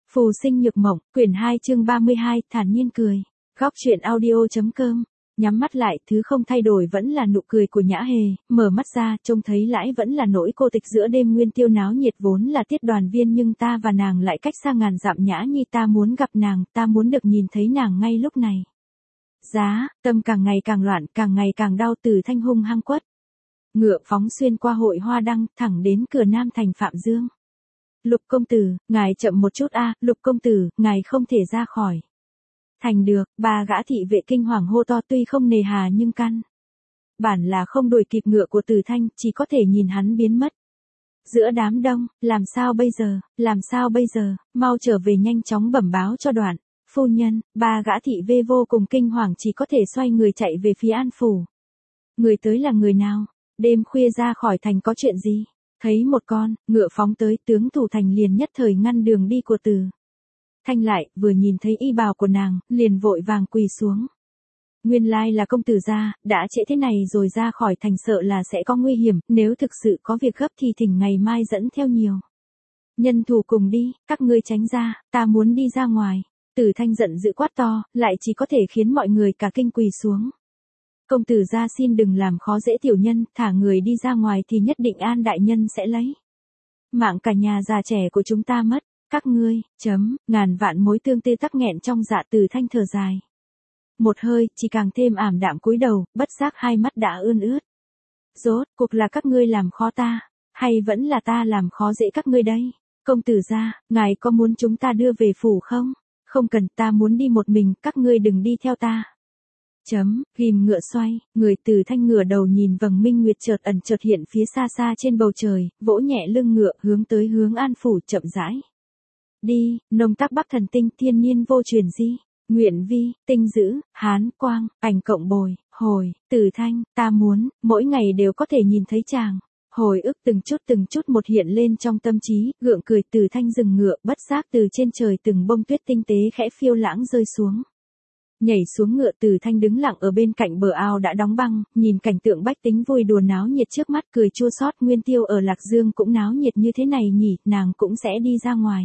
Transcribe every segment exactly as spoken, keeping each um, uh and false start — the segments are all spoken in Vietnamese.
Phù sinh nhược mộng, quyển hai chương ba mươi hai, thản nhiên cười. Góc truyện audio.com. Nhắm mắt lại, thứ không thay đổi vẫn là nụ cười của Nhã Hề, mở mắt ra, trông thấy lãi vẫn là nỗi cô tịch giữa đêm nguyên tiêu náo nhiệt vốn là tiết đoàn viên nhưng ta và nàng lại cách xa ngàn dặm. Nhã Nhi, ta muốn gặp nàng, ta muốn được nhìn thấy nàng ngay lúc này. Giá, tâm càng ngày càng loạn, càng ngày càng đau. Từ Thanh hung hăng quất ngựa phóng xuyên qua hội hoa đăng, thẳng đến cửa Nam thành Phạm Dương. Lục công tử, ngài chậm một chút a, Lục công tử, ngài không thể ra khỏi thành được. Ba gã thị vệ kinh hoàng hô to, tuy không nề hà nhưng căn bản là không đuổi kịp ngựa của Từ Thanh, chỉ có thể nhìn hắn biến mất giữa đám đông. Làm sao bây giờ, làm sao bây giờ, mau trở về, nhanh chóng bẩm báo cho Đoạn phu nhân. Ba gã thị vệ vô cùng kinh hoàng, chỉ có thể xoay người chạy về phía An phủ. Người tới là người nào? Đêm khuya ra khỏi thành có chuyện gì? Thấy một con ngựa phóng tới, tướng thủ thành liền nhất thời ngăn đường đi của Từ Thanh lại, vừa nhìn thấy y bào của nàng, liền vội vàng quỳ xuống. Nguyên lai là công tử gia, đã trễ thế này rồi ra khỏi thành, sợ là sẽ có nguy hiểm, nếu thực sự có việc gấp thì thỉnh ngày mai dẫn theo nhiều nhân thủ cùng đi, các ngươi tránh ra, ta muốn đi ra ngoài. Từ Thanh giận dữ quát to, lại chỉ có thể khiến mọi người cả kinh quỳ xuống. Công tử gia xin đừng làm khó dễ tiểu nhân, thả người đi ra ngoài thì nhất định An đại nhân sẽ lấy mạng cả nhà già trẻ của chúng ta mất. Các ngươi, chấm, ngàn vạn mối tương tư tắc nghẹn trong dạ. Từ Thanh thở dài một hơi, chỉ càng thêm ảm đạm cúi đầu, bất giác hai mắt đã ươn ướt. Rốt cuộc là các ngươi làm khó ta, hay vẫn là ta làm khó dễ các ngươi đây? Công tử gia, ngài có muốn chúng ta đưa về phủ không? Không cần, ta muốn đi một mình, các ngươi đừng đi theo ta. Chấm, ghim ngựa xoay, người Từ Thanh ngửa đầu nhìn vầng minh nguyệt chợt ẩn chợt hiện phía xa xa trên bầu trời, vỗ nhẹ lưng ngựa, hướng tới hướng An phủ chậm rãi. Đi, nông tác Bắc thần tinh, thiên niên vô truyền di, nguyện vi, tinh dữ, hán quang, ảnh cộng bồi, hồi. Từ Thanh, ta muốn, mỗi ngày đều có thể nhìn thấy chàng. Hồi ức từng chút từng chút một hiện lên trong tâm trí, gượng cười. Từ Thanh dừng ngựa, bất giác từ trên trời từng bông tuyết tinh tế khẽ phiêu lãng rơi xuống. Nhảy xuống ngựa, Từ Thanh đứng lặng ở bên cạnh bờ ao đã đóng băng, nhìn cảnh tượng bách tính vui đùa náo nhiệt trước mắt, cười chua xót. Nguyên tiêu ở Lạc Dương cũng náo nhiệt như thế này nhỉ, nàng cũng sẽ đi ra ngoài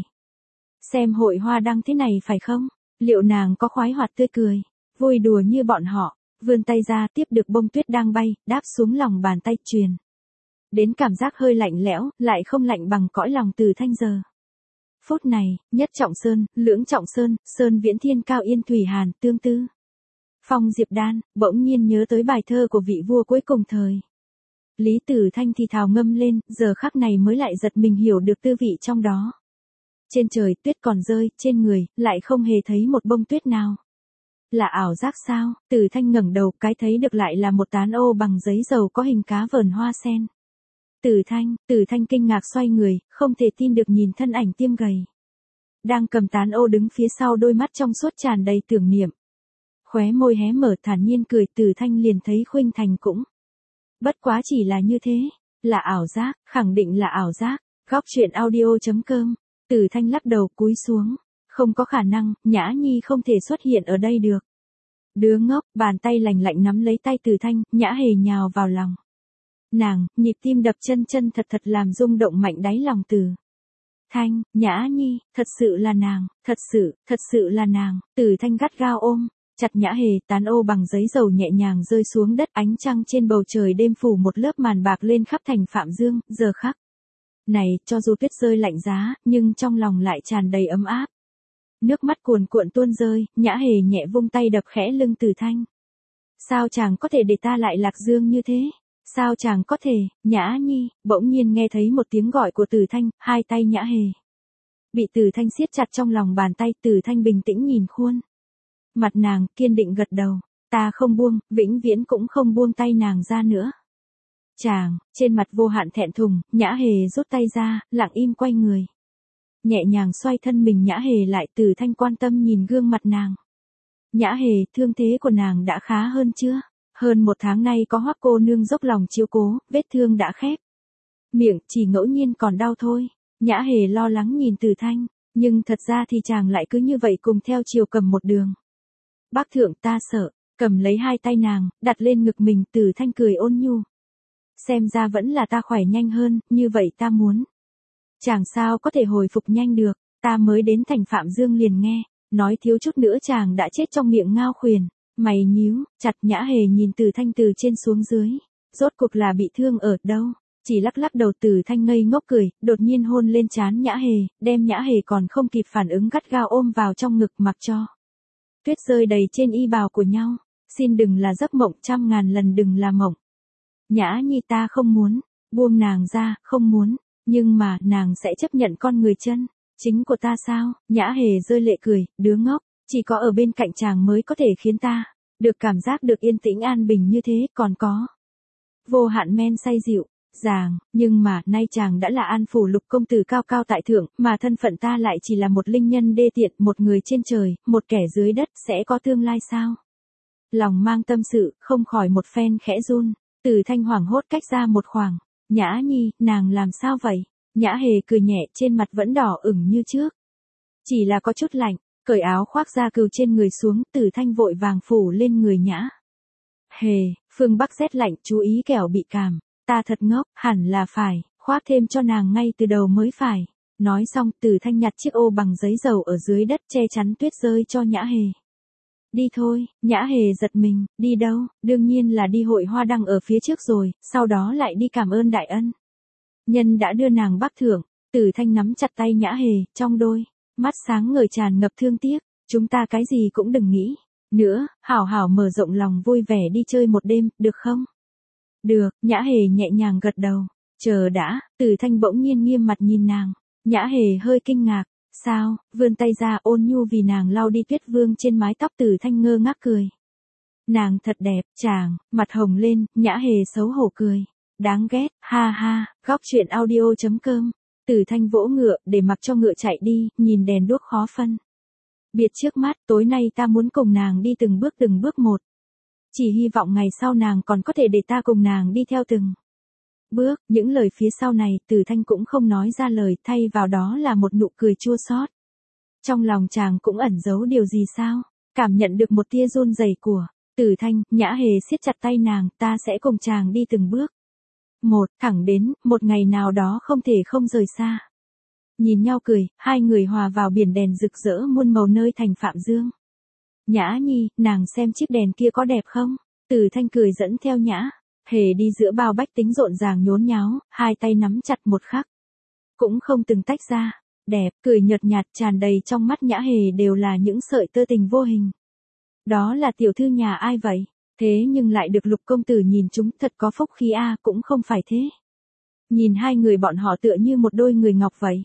xem hội hoa đăng thế này phải không? Liệu nàng có khoái hoạt tươi cười, vui đùa như bọn họ? Vươn tay ra tiếp được bông tuyết đang bay, đáp xuống lòng bàn tay, truyền đến cảm giác hơi lạnh lẽo, lại không lạnh bằng cõi lòng Từ Thanh giờ. Phút này, nhất trọng sơn, lưỡng trọng sơn, sơn viễn thiên cao yên thủy hàn, tương tư. Phong Diệp Đan, bỗng nhiên nhớ tới bài thơ của vị vua cuối cùng thời Lý. Từ Thanh thì thào ngâm lên, giờ khắc này mới lại giật mình hiểu được tư vị trong đó. Trên trời tuyết còn rơi, trên người, lại không hề thấy một bông tuyết nào. Là ảo giác sao? Từ Thanh ngẩng đầu, cái thấy được lại là một tán ô bằng giấy dầu có hình cá vờn hoa sen. Từ Thanh, Từ Thanh kinh ngạc xoay người, không thể tin được nhìn thân ảnh tiêm gầy đang cầm tán ô đứng phía sau, đôi mắt trong suốt tràn đầy tưởng niệm. Khóe môi hé mở, thản nhiên cười. Từ Thanh liền thấy khuynh thành cũng bất quá chỉ là như thế. Là ảo giác, khẳng định là ảo giác. Góc truyện audio.com. Từ Thanh lắc đầu, cúi xuống. Không có khả năng, Nhã Nhi không thể xuất hiện ở đây được. Đứa ngốc, bàn tay lành lạnh nắm lấy tay Từ Thanh, Nhã Hề nhào vào lòng nàng, nhịp tim đập chân chân thật thật làm rung động mạnh đáy lòng Từ Thanh. Nhã Nhi, thật sự là nàng, thật sự, thật sự là nàng. Từ Thanh gắt gao ôm chặt Nhã Hề, tán ô bằng giấy dầu nhẹ nhàng rơi xuống đất, ánh trăng trên bầu trời đêm phủ một lớp màn bạc lên khắp thành Phạm Dương. Giờ khắc này, cho dù tuyết rơi lạnh giá, nhưng trong lòng lại tràn đầy ấm áp. Nước mắt cuồn cuộn tuôn rơi, Nhã Hề nhẹ vung tay đập khẽ lưng Từ Thanh. Sao chàng có thể để ta lại Lạc Dương như thế? Sao chàng có thể? Nhã Nhi, bỗng nhiên nghe thấy một tiếng gọi của Từ Thanh, hai tay Nhã Hề bị Từ Thanh siết chặt trong lòng bàn tay. Từ Thanh bình tĩnh nhìn khuôn mặt nàng, kiên định gật đầu. Ta không buông, vĩnh viễn cũng không buông tay nàng ra nữa. Chàng, trên mặt vô hạn thẹn thùng, Nhã Hề rút tay ra, lặng im quay người. Nhẹ nhàng xoay thân mình Nhã Hề lại. Từ Thanh quan tâm nhìn gương mặt nàng. Nhã Hề, thương thế của nàng đã khá hơn chưa? Hơn một tháng nay có Hoắc cô nương dốc lòng chiếu cố, vết thương đã khép miệng, chỉ ngẫu nhiên còn đau thôi. Nhã Hề lo lắng nhìn Từ Thanh, nhưng thật ra thì chàng lại cứ như vậy cùng theo chiều cầm một đường. Bác thượng, ta sợ. Cầm lấy hai tay nàng, đặt lên ngực mình. Từ Thanh cười ôn nhu. Xem ra vẫn là ta khỏe nhanh hơn, như vậy ta muốn. Chàng sao có thể hồi phục nhanh được, Ta mới đến thành Phạm Dương liền nghe, nói thiếu chút nữa chàng đã chết trong miệng Ngao Khuyển. Mày nhíu chặt, Nhã Hề nhìn Từ Thanh từ trên xuống dưới, rốt cuộc là bị thương ở đâu? Chỉ lắc lắc đầu. Từ Thanh ngây ngốc cười, đột nhiên hôn lên trán Nhã Hề, đem Nhã Hề còn không kịp phản ứng gắt gao ôm vào trong ngực mặc cho tuyết rơi đầy trên y bào của nhau. Xin đừng là giấc mộng, trăm ngàn lần đừng là mộng. Nhã Nhi, ta không muốn. Buông nàng ra, không muốn. Nhưng mà, nàng sẽ chấp nhận con người chân chính của ta sao? Nhã Hề rơi lệ cười, đứa ngốc, chỉ có ở bên cạnh chàng mới có thể khiến ta được cảm giác được yên tĩnh an bình như thế, còn có vô hạn men say dịu dàng. Nhưng mà, nay chàng đã là An Phủ Lục công tử cao cao tại thượng, mà thân phận ta lại chỉ là một linh nhân đê tiện, một người trên trời, một kẻ dưới đất, sẽ có tương lai sao? Lòng mang tâm sự, không khỏi một phen khẽ run. Từ Thanh hoảng hốt cách ra một khoảng. Nhã Nhi, nàng làm sao vậy? Nhã Hề cười nhẹ, trên mặt vẫn đỏ ửng như trước. Chỉ là có chút lạnh, cởi áo khoác da cừu trên người xuống. Từ Thanh vội vàng phủ lên người Nhã Hề. Phương Bắc rét lạnh, chú ý kẻo bị cảm. Ta thật ngốc, hẳn là phải khoác thêm cho nàng ngay từ đầu mới phải. Nói xong, Từ Thanh nhặt chiếc ô bằng giấy dầu ở dưới đất che chắn tuyết rơi cho Nhã Hề. Đi thôi. Nhã Hề giật mình. Đi đâu? Đương nhiên là đi hội hoa đăng ở phía trước rồi, sau đó lại đi cảm ơn đại ân nhân đã đưa nàng bắc thượng. Từ Thanh nắm chặt tay Nhã Hề, trong đôi mắt sáng ngời tràn ngập thương tiếc. Chúng ta cái gì cũng đừng nghĩ nữa, hảo hảo mở rộng lòng vui vẻ đi chơi một đêm, được không? Được. Nhã Hề nhẹ nhàng gật đầu. Chờ đã. Từ Thanh bỗng nhiên nghiêm mặt nhìn nàng. Nhã Hề hơi kinh ngạc. Sao? Vươn tay ra ôn nhu vì nàng lau đi tuyết vương trên mái tóc. Từ Thanh ngơ ngác cười. Nàng thật đẹp. Chàng mặt hồng lên. Nhã Hề xấu hổ cười. Đáng ghét. Ha ha. Góc truyện audio chấm com. Từ Thanh vỗ ngựa để mặc cho ngựa chạy đi, nhìn đèn đuốc khó phân biệt trước mắt. Tối nay ta muốn cùng nàng đi từng bước từng bước một. Chỉ hy vọng ngày sau nàng còn có thể để ta cùng nàng đi theo từng bước. Những lời phía sau này, Từ Thanh cũng không nói ra lời, thay vào đó là một nụ cười chua xót. Trong lòng chàng cũng ẩn giấu điều gì sao? Cảm nhận được một tia run rẩy của Từ Thanh, Nhã Hề siết chặt tay nàng, ta sẽ cùng chàng đi từng bước một, thẳng đến một ngày nào đó không thể không rời xa. Nhìn nhau cười, hai người hòa vào biển đèn rực rỡ muôn màu nơi thành Phạm Dương. Nhã Nhi, nàng xem chiếc đèn kia có đẹp không? Từ Thanh cười dẫn theo Nhã Hề đi giữa bao bách tính rộn ràng nhốn nháo, hai tay nắm chặt một khắc cũng không từng tách ra. Đẹp, cười nhợt nhạt tràn đầy trong mắt Nhã Hề đều là những sợi tơ tình vô hình. Đó là tiểu thư nhà ai vậy? Thế nhưng lại được Lục công tử nhìn chúng, thật có phúc khí a. À, cũng không phải thế. Nhìn hai người bọn họ tựa như một đôi người ngọc vậy.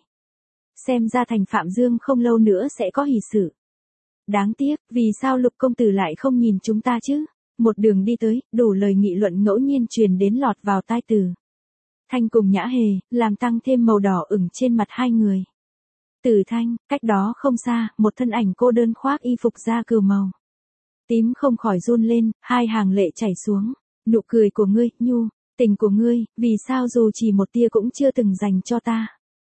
Xem ra thành Phạm Dương không lâu nữa sẽ có hỷ sự. Đáng tiếc, vì sao Lục công tử lại không nhìn chúng ta chứ? Một đường đi tới, đủ lời nghị luận ngẫu nhiên truyền đến lọt vào tai Từ Thanh cùng Nhã Hề, làm tăng thêm màu đỏ ửng trên mặt hai người. Từ Thanh, cách đó không xa, một thân ảnh cô đơn khoác y phục da cừu màu tím không khỏi run lên, hai hàng lệ chảy xuống. Nụ cười của ngươi, nhu tình của ngươi, vì sao dù chỉ một tia cũng chưa từng dành cho ta?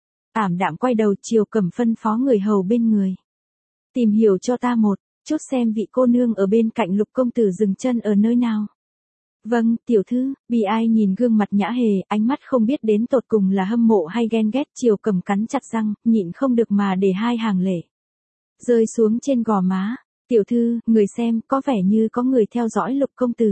Ảm đạm quay đầu, Triều Cẩm phân phó người hầu bên người. Tìm hiểu cho ta một chút xem vị cô nương ở bên cạnh Lục công tử dừng chân ở nơi nào. Vâng, tiểu thư. Bi ai nhìn gương mặt Nhã Hề, ánh mắt không biết đến tột cùng là hâm mộ hay ghen ghét. Triều Cẩm cắn chặt răng, nhịn không được mà để hai hàng lệ rơi xuống trên gò má. Tiểu thư, người xem, có vẻ như có người theo dõi Lục công tử.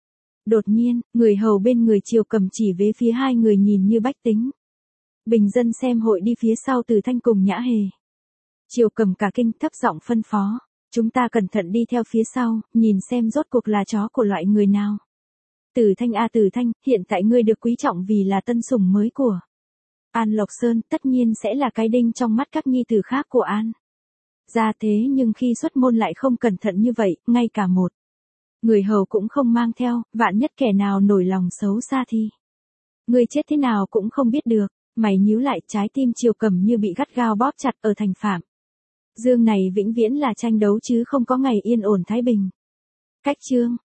Đột nhiên, người hầu bên người Triều Cẩm chỉ về phía hai người nhìn như bách tính bình dân xem hội đi phía sau Từ Thanh cùng Nhã Hề. Triều Cẩm cả kinh, thấp giọng phân phó. Chúng ta cẩn thận đi theo phía sau, nhìn xem rốt cuộc là chó của loại người nào. Từ Thanh a à, Từ Thanh, hiện tại ngươi được quý trọng vì là tân sủng mới của An Lộc Sơn, tất nhiên sẽ là cái đinh trong mắt các nhi tử khác của An ra. Thế nhưng khi xuất môn lại không cẩn thận như vậy, ngay cả một người hầu cũng không mang theo, vạn nhất kẻ nào nổi lòng xấu xa thì ngươi chết thế nào cũng không biết được. Mày nhíu lại, trái tim Triều Cẩm như bị gắt gao bóp chặt. Ở thành Phạm Dương này vĩnh viễn là tranh đấu chứ không có ngày yên ổn thái bình. Cách chương